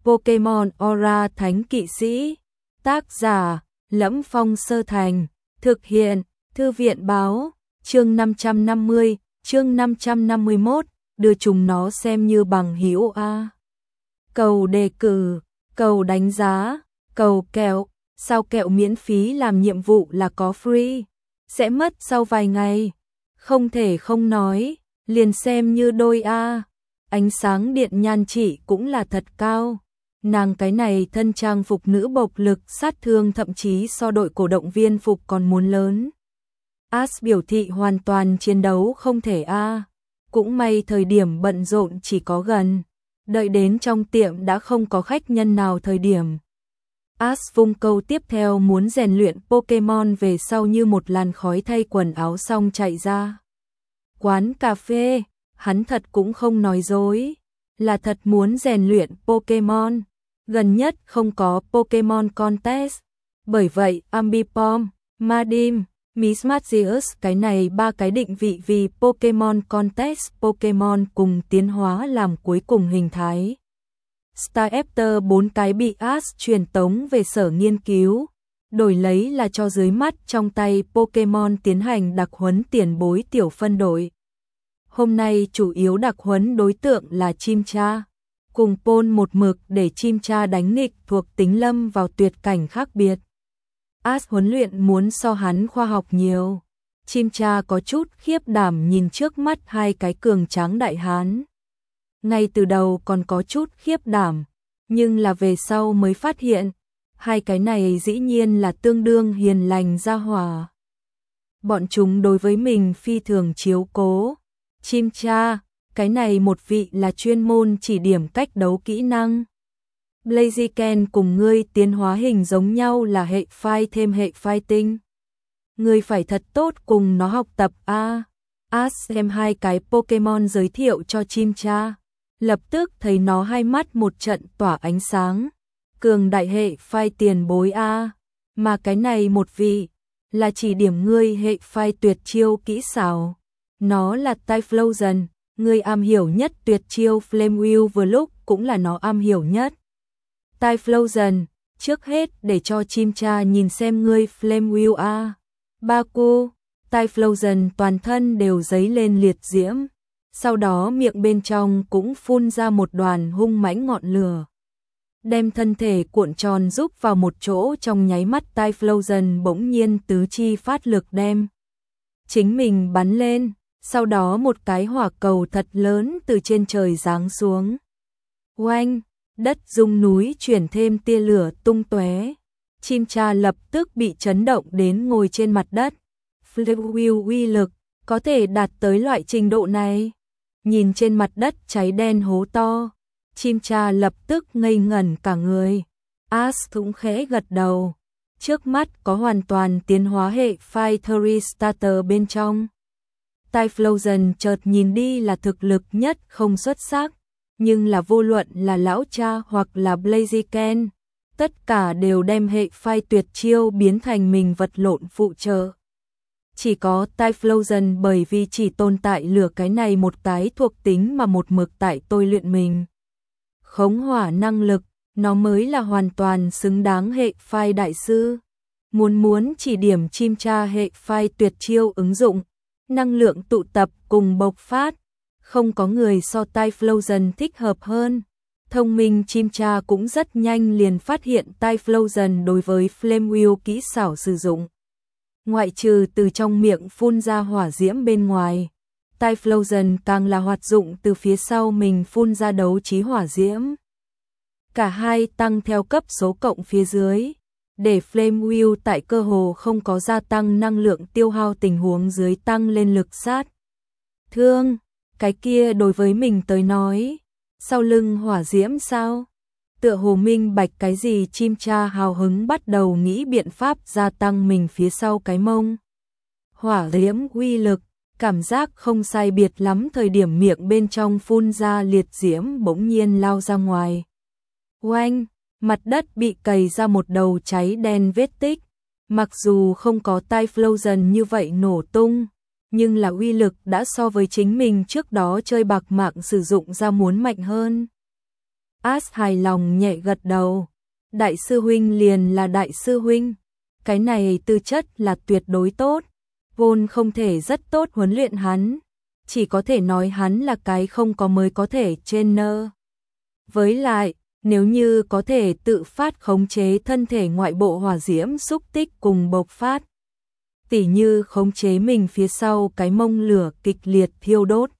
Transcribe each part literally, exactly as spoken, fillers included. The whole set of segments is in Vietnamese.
Pokemon Aura Thánh Kỵ Sĩ. Tác giả: Lẫm Phong Sơ Thành. Thực hiện: Thư viện báo. Chương năm trăm năm mươi, chương năm trăm năm mươi mốt, đưa chúng nó xem như bằng hữu a. Cầu đề cử, cầu đánh giá, cầu kẹo, sao kẹo miễn phí làm nhiệm vụ là có free, sẽ mất sau vài ngày. Không thể không nói, liền xem như đôi a. Ánh sáng điện nhan trị cũng là thật cao. Nàng cái này thân trang phục nữ bộc lực sát thương thậm chí so đội cổ động viên phục còn muốn lớn. Ash biểu thị hoàn toàn chiến đấu không thể a. Cũng may thời điểm bận rộn chỉ có gần. Đợi đến trong tiệm đã không có khách nhân nào thời điểm. Ash vung câu tiếp theo muốn rèn luyện Pokemon về sau như một làn khói thay quần áo xong chạy ra. Quán cà phê, hắn thật cũng không nói dối. Là thật muốn rèn luyện Pokemon. Gần nhất không có Pokemon Contest. Bởi vậy Ambipom, Madim, Mismagius cái này ba cái định vị vì Pokemon Contest Pokemon cùng tiến hóa làm cuối cùng hình thái. Staraptor bốn cái bị Ash truyền tống về sở nghiên cứu, đổi lấy là cho dưới mắt trong tay Pokemon tiến hành đặc huấn tiền bối tiểu phân đội. Hôm nay chủ yếu đặc huấn đối tượng là Chimcha, cùng Pôn một mực để Chimcha đánh nghịch thuộc tính lâm vào tuyệt cảnh khác biệt. Ash huấn luyện muốn so hắn khoa học nhiều. Chimcha có chút khiếp đảm nhìn trước mắt hai cái cường tráng đại hán. Ngay từ đầu còn có chút khiếp đảm, nhưng là về sau mới phát hiện, hai cái này dĩ nhiên là tương đương hiền lành gia hỏa. Bọn chúng đối với mình phi thường chiếu cố. Chimcha, cái này một vị là chuyên môn chỉ điểm cách đấu kỹ năng. Blaziken cùng ngươi tiến hóa hình giống nhau là hệ phai thêm hệ fighting. Ngươi phải thật tốt cùng nó học tập a. Ash xem hai cái Pokemon giới thiệu cho Chimcha, lập tức thấy nó hai mắt một trận tỏa ánh sáng. Cường đại hệ phai tiền bối a, mà cái này một vị là chỉ điểm ngươi hệ phai tuyệt chiêu kỹ xảo. Nó là Typhlosion, ngươi am hiểu nhất tuyệt chiêu Flame Wheel vừa lúc cũng là nó am hiểu nhất. Typhlosion, trước hết để cho Chimcha nhìn xem ngươi Flame Wheel a. Baku, Typhlosion toàn thân đều dấy lên liệt diễm, sau đó miệng bên trong cũng phun ra một đoàn hung mãnh ngọn lửa. Đem thân thể cuộn tròn giúp vào một chỗ trong nháy mắt Typhlosion bỗng nhiên tứ chi phát lực đem chính mình bắn lên, sau đó một cái hỏa cầu thật lớn từ trên trời giáng xuống. Oanh! Đất rung núi chuyển thêm tia lửa tung tóe. Chimcha lập tức bị chấn động đến ngồi trên mặt đất. Flame Wheel uy lực có thể đạt tới loại trình độ này. Nhìn trên mặt đất cháy đen hố to, Chimcha lập tức ngây ngẩn cả người. Ash cũng khẽ gật đầu. Trước mắt có hoàn toàn tiến hóa hệ Fightry Starter bên trong. Typhlosion chợt nhìn đi là thực lực nhất không xuất sắc. Nhưng là vô luận là lão cha hoặc là Blaziken, tất cả đều đem hệ phai tuyệt chiêu biến thành mình vật lộn phụ trợ. Chỉ có Typhlosion bởi vì chỉ tồn tại lửa cái này một cái thuộc tính mà một mực tại tôi luyện mình. Khống hỏa năng lực, nó mới là hoàn toàn xứng đáng hệ phai đại sư. Muốn muốn chỉ điểm Chimcha hệ phai tuyệt chiêu ứng dụng, năng lượng tụ tập cùng bộc phát. Không có người so Typhlosion thích hợp hơn. Thông minh Chimcha cũng rất nhanh liền phát hiện Typhlosion đối với Flame Wheel kỹ xảo sử dụng. Ngoại trừ từ trong miệng phun ra hỏa diễm bên ngoài, Typhlosion càng là hoạt dụng từ phía sau mình phun ra đấu trí hỏa diễm. Cả hai tăng theo cấp số cộng phía dưới, để Flame Wheel tại cơ hồ không có gia tăng năng lượng tiêu hao tình huống dưới tăng lên lực sát thương. Cái kia đối với mình tới nói, sau lưng hỏa diễm sao? Tựa hồ minh bạch cái gì Chimcha hào hứng bắt đầu nghĩ biện pháp gia tăng mình phía sau cái mông. Hỏa diễm uy lực, cảm giác không sai biệt lắm thời điểm miệng bên trong phun ra liệt diễm bỗng nhiên lao ra ngoài. Oanh, mặt đất bị cày ra một đầu cháy đen vết tích, mặc dù không có Typhlosion như vậy nổ tung. Nhưng là uy lực đã so với chính mình trước đó chơi bạc mạng sử dụng ra muốn mạnh hơn. As hài lòng nhẹ gật đầu. Đại sư huynh liền là đại sư huynh. Cái này tư chất là tuyệt đối tốt. Vốn không thể rất tốt huấn luyện hắn. Chỉ có thể nói hắn là cái không có mới có thể trainer. Với lại, nếu như có thể tự phát khống chế thân thể ngoại bộ hỏa diễm xúc tích cùng bộc phát. Tỉ như khống chế mình phía sau cái mông lửa kịch liệt thiêu đốt.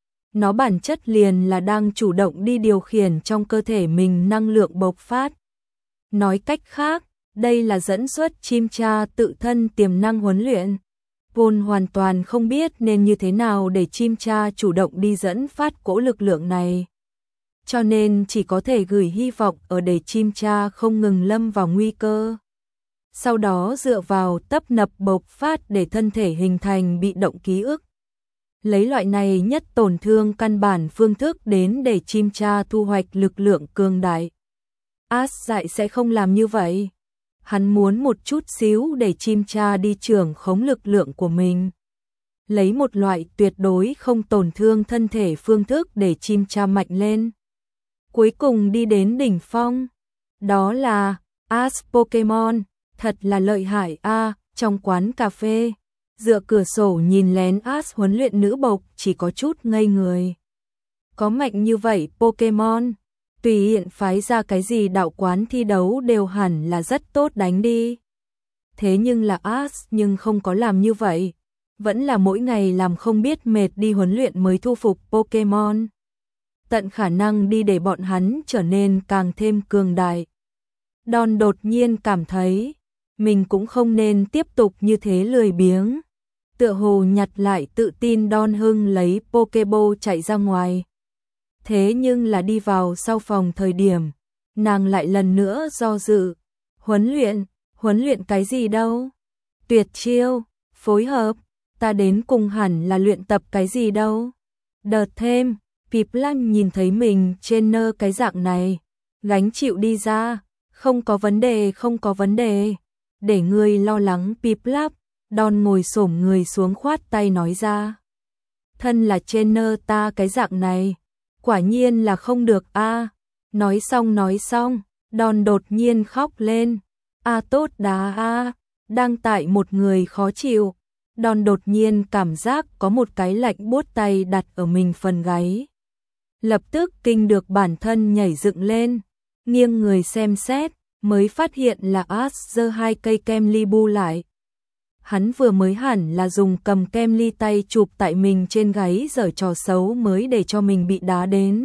Nó bản chất liền là đang chủ động đi điều khiển trong cơ thể mình năng lượng bộc phát. Nói cách khác, đây là dẫn xuất chim cha tự thân tiềm năng huấn luyện. Vốn hoàn toàn không biết nên như thế nào để chim cha chủ động đi dẫn phát cỗ lực lượng này. Cho nên chỉ có thể gửi hy vọng ở để chim cha không ngừng lâm vào nguy cơ. Sau đó dựa vào tấp nập bộc phát để thân thể hình thành bị động ký ức. Lấy loại này nhất tổn thương căn bản phương thức đến để chim cha thu hoạch lực lượng cường đại. As dạy sẽ không làm như vậy. Hắn muốn một chút xíu để chim cha đi trưởng khống lực lượng của mình. Lấy một loại tuyệt đối không tổn thương thân thể phương thức để chim cha mạnh lên. Cuối cùng đi đến đỉnh phong. Đó là As Pokemon. Thật là lợi hại a. À, trong quán cà phê, dựa cửa sổ nhìn lén As huấn luyện nữ bộc chỉ có chút ngây người. Có mạnh như vậy Pokemon, tùy hiện phái ra cái gì đạo quán thi đấu đều hẳn là rất tốt đánh đi. Thế nhưng là As nhưng không có làm như vậy, vẫn là mỗi ngày làm không biết mệt đi huấn luyện mới thu phục Pokemon. Tận khả năng đi để bọn hắn trở nên càng thêm cường đại. Don đột nhiên cảm thấy mình cũng không nên tiếp tục như thế lười biếng. Tựa hồ nhặt lại tự tin Don hưng lấy Pokeball chạy ra ngoài. Thế nhưng là đi vào sau phòng thời điểm, nàng lại lần nữa do dự. Huấn luyện, huấn luyện cái gì đâu? Tuyệt chiêu, phối hợp, ta đến cùng hẳn là luyện tập cái gì đâu? Đợt thêm, Piplup nhìn thấy mình trên nơ cái dạng này, gánh chịu đi ra, không có vấn đề không có vấn đề. Để ngươi lo lắng Piplup, Don ngồi xổm người xuống khoát tay nói ra. Thân là trainer ta cái dạng này, quả nhiên là không được a. À. Nói xong nói xong, Don đột nhiên khóc lên. A à, tốt đá a, à. Đang tại một người khó chịu. Don đột nhiên cảm giác có một cái lạnh buốt tay đặt ở mình phần gáy. Lập tức kinh được bản thân nhảy dựng lên, nghiêng người xem xét. Mới phát hiện là As giơ hai cây kem ly bu lại. Hắn vừa mới hẳn là dùng cầm kem ly tay chụp tại mình trên gáy giở trò xấu mới để cho mình bị đá đến.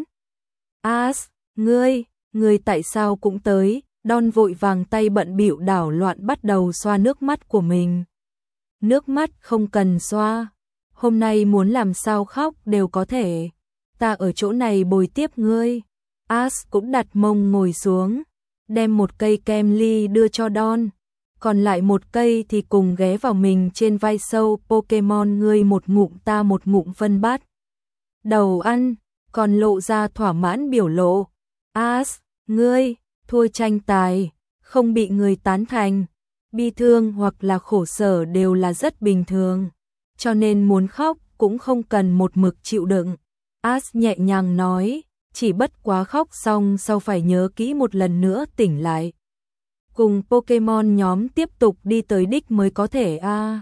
As, ngươi, ngươi tại sao cũng tới? Don vội vàng tay bận bịu đảo loạn bắt đầu xoa nước mắt của mình. Nước mắt không cần xoa, hôm nay muốn làm sao khóc đều có thể. Ta ở chỗ này bồi tiếp ngươi. As cũng đặt mông ngồi xuống, đem một cây kem ly đưa cho Don, còn lại một cây thì cùng ghé vào mình trên vai sâu. Pokemon ngươi một ngụm ta một ngụm phân bát. Đầu ăn, còn lộ ra thỏa mãn biểu lộ. As, ngươi, thua tranh tài, không bị người tán thành, bi thương hoặc là khổ sở đều là rất bình thường, cho nên muốn khóc cũng không cần một mực chịu đựng. As nhẹ nhàng nói. Chỉ bất quá khóc xong sau phải nhớ kỹ một lần nữa tỉnh lại. Cùng Pokemon nhóm tiếp tục đi tới đích mới có thể a. À.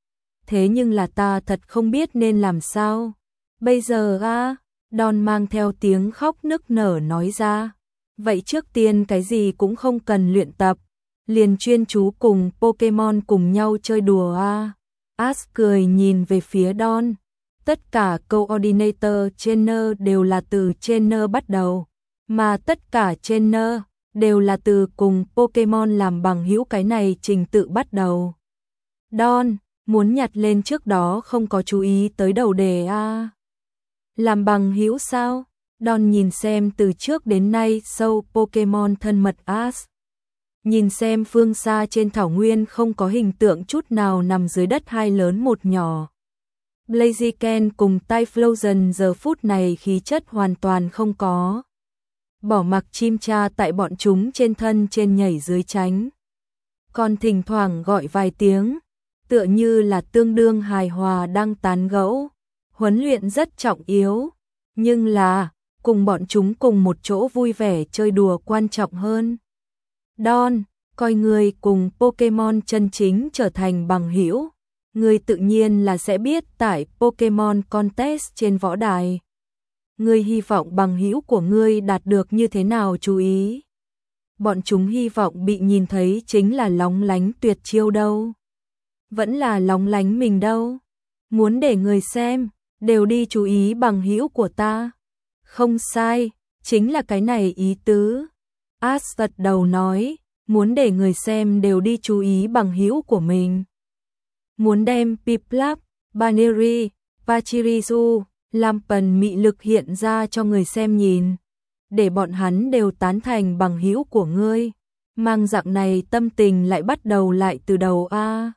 Thế nhưng là ta thật không biết nên làm sao. Bây giờ a, à, Don mang theo tiếng khóc nức nở nói ra. Vậy trước tiên cái gì cũng không cần luyện tập, liền chuyên chú cùng Pokemon cùng nhau chơi đùa a. À. As cười nhìn về phía Don. Tất cả coordinator trainer đều là từ trainer bắt đầu, mà tất cả trainer đều là từ cùng Pokemon làm bằng hữu cái này trình tự bắt đầu. Don, muốn nhặt lên trước đó không có chú ý tới đầu đề a. À. Làm bằng hữu sao? Don nhìn xem từ trước đến nay sâu Pokemon thân mật As. Nhìn xem phương xa trên thảo nguyên không có hình tượng chút nào nằm dưới đất hai lớn một nhỏ. Blaziken cùng Typhlosion giờ phút này khí chất hoàn toàn không có. Bỏ mặc chim cha tại bọn chúng trên thân trên nhảy dưới tránh. Còn thỉnh thoảng gọi vài tiếng, tựa như là tương đương hài hòa đang tán gẫu. Huấn luyện rất trọng yếu, nhưng là cùng bọn chúng cùng một chỗ vui vẻ chơi đùa quan trọng hơn. Don, coi ngươi cùng Pokemon chân chính trở thành bằng hữu, ngươi tự nhiên là sẽ biết tại Pokemon Contest trên võ đài. Ngươi hy vọng bằng hữu của ngươi đạt được như thế nào chú ý. Bọn chúng hy vọng bị nhìn thấy chính là lóng lánh tuyệt chiêu đâu. Vẫn là lóng lánh mình đâu. Muốn để người xem, đều đi chú ý bằng hữu của ta. Không sai, chính là cái này ý tứ. Ash gật đầu nói, muốn để người xem đều đi chú ý bằng hữu của mình. Muốn đem Piplup, Baneri, Pachirisu, Lampen mị lực hiện ra cho người xem nhìn, để bọn hắn đều tán thành bằng hữu của ngươi. Mang dạng này tâm tình lại bắt đầu lại từ đầu a. À.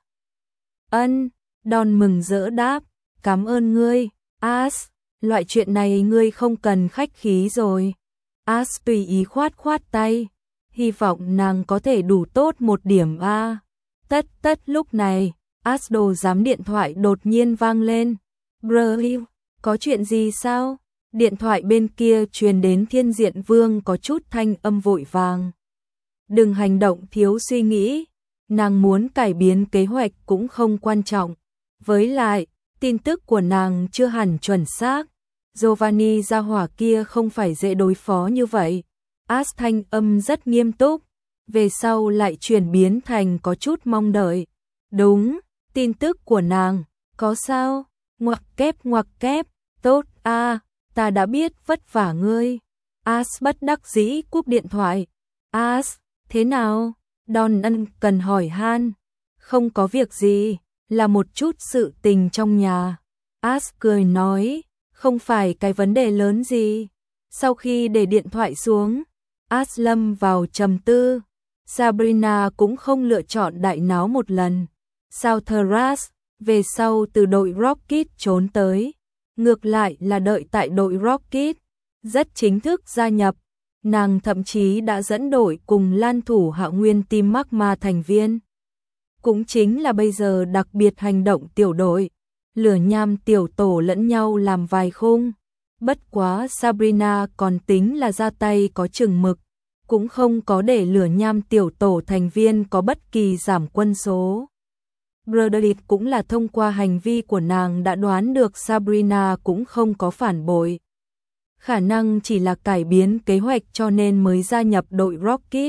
Ân, Don mừng rỡ đáp, cảm ơn ngươi, Ash, loại chuyện này ngươi không cần khách khí rồi. Ash tùy ý khoát khoát tay, hy vọng nàng có thể đủ tốt một điểm a. À. Tất tất lúc này, Ash đồ giám điện thoại đột nhiên vang lên. Brr, có chuyện gì sao? Điện thoại bên kia truyền đến Thiên Diện Vương có chút thanh âm vội vàng. Đừng hành động thiếu suy nghĩ, nàng muốn cải biến kế hoạch cũng không quan trọng. Với lại, tin tức của nàng chưa hẳn chuẩn xác. Giovanni gia hỏa kia không phải dễ đối phó như vậy. Ash thanh âm rất nghiêm túc, về sau lại chuyển biến thành có chút mong đợi. Đúng, tin tức của nàng, có sao? Ngoặc kép ngoặc kép, tốt a, à, ta đã biết vất vả ngươi. Ash bất đắc dĩ cúp điện thoại. Ash, thế nào? Don ân cần hỏi han. Không có việc gì, là một chút sự tình trong nhà. Ash cười nói, không phải cái vấn đề lớn gì. Sau khi để điện thoại xuống, Ash lâm vào trầm tư. Sabrina cũng không lựa chọn đại náo một lần. Southras, về sau từ đội Rocket trốn tới. Ngược lại là đợi tại đội Rocket, rất chính thức gia nhập. Nàng thậm chí đã dẫn đội cùng lan thủ hạ nguyên team Magma thành viên. Cũng chính là bây giờ đặc biệt hành động tiểu đội, lửa nham tiểu tổ lẫn nhau làm vài khung. Bất quá Sabrina còn tính là ra tay có chừng mực, cũng không có để lửa nham tiểu tổ thành viên có bất kỳ giảm quân số. Broderick cũng là thông qua hành vi của nàng đã đoán được Sabrina cũng không có phản bội. Khả năng chỉ là cải biến kế hoạch cho nên mới gia nhập đội Rocket.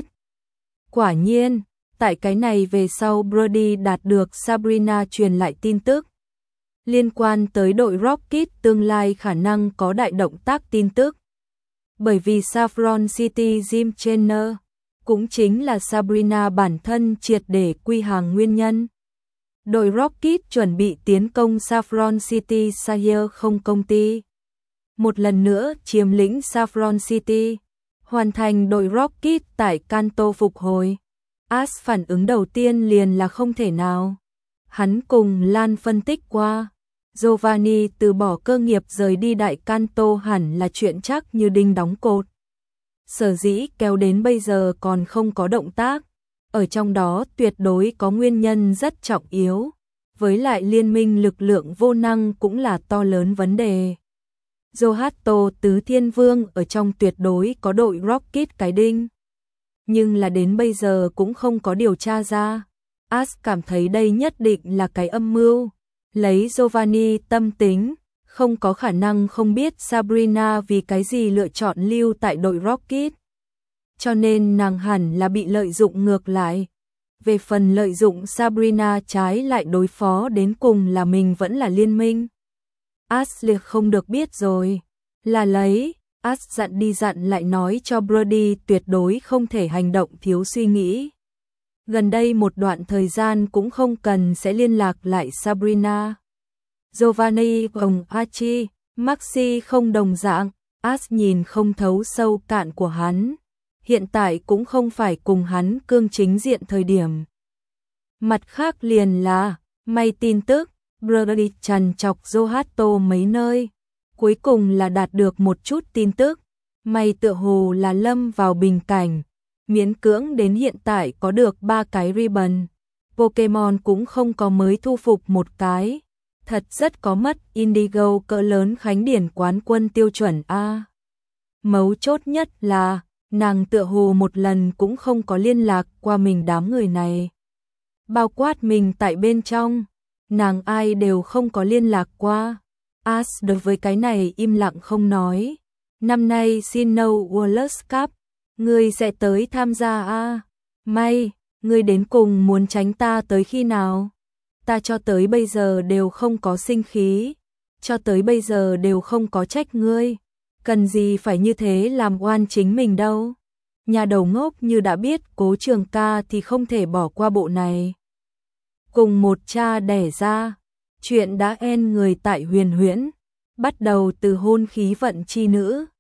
Quả nhiên, tại cái này về sau Brody đạt được Sabrina truyền lại tin tức. Liên quan tới đội Rocket tương lai khả năng có đại động tác tin tức. Bởi vì Saffron City Gym Trainer, cũng chính là Sabrina bản thân triệt để quy hàng nguyên nhân. Đội Rocket chuẩn bị tiến công Saffron City Sire không công ty. Một lần nữa chiếm lĩnh Saffron City, hoàn thành đội Rocket tại Kanto phục hồi. Ash phản ứng đầu tiên liền là không thể nào. Hắn cùng Lan phân tích qua, Giovanni từ bỏ cơ nghiệp rời đi đại Kanto hẳn là chuyện chắc như đinh đóng cột. Sở dĩ kéo đến bây giờ còn không có động tác, ở trong đó tuyệt đối có nguyên nhân rất trọng yếu, với lại liên minh lực lượng vô năng cũng là to lớn vấn đề. Zohato Tứ Thiên Vương ở trong tuyệt đối có đội Rocket cái đinh, nhưng là đến bây giờ cũng không có điều tra ra. Ash cảm thấy đây nhất định là cái âm mưu. Lấy Giovanni tâm tính, không có khả năng không biết Sabrina vì cái gì lựa chọn lưu tại đội Rocket. Cho nên nàng hẳn là bị lợi dụng ngược lại. Về phần lợi dụng Sabrina trái lại đối phó đến cùng là mình vẫn là liên minh. Ashley không được biết rồi. Là lấy, Ash dặn đi dặn lại nói cho Brody tuyệt đối không thể hành động thiếu suy nghĩ. Gần đây một đoạn thời gian cũng không cần sẽ liên lạc lại Sabrina. Giovanni cùng Archie, Maxi không đồng dạng, Ash nhìn không thấu sâu cạn của hắn. Hiện tại cũng không phải cùng hắn cương chính diện thời điểm. Mặt khác liền là, may tin tức, Brody trằn chọc Zohato mấy nơi. Cuối cùng là đạt được một chút tin tức. May tựa hồ là lâm vào bình cảnh. Miễn cưỡng đến hiện tại có được ba cái ribbon. Pokemon cũng không có mới thu phục một cái. Thật rất có mất Indigo cỡ lớn khánh điển quán quân tiêu chuẩn A. Mấu chốt nhất là, nàng tựa hồ một lần cũng không có liên lạc qua mình đám người này. Bao quát mình tại bên trong, nàng ai đều không có liên lạc qua. As đối với cái này im lặng không nói. Năm nay Snow World Cup, ngươi sẽ tới tham gia à? May, ngươi đến cùng muốn tránh ta tới khi nào? Ta cho tới bây giờ đều không có sinh khí, cho tới bây giờ đều không có trách ngươi. Cần gì phải như thế làm oan chính mình đâu. Nhà đầu ngốc như đã biết Cố Trường Ca thì không thể bỏ qua bộ này. Cùng một cha đẻ ra, chuyện đã en người tại Huyền Huyễn, bắt đầu từ hôn khí vận chi nữ.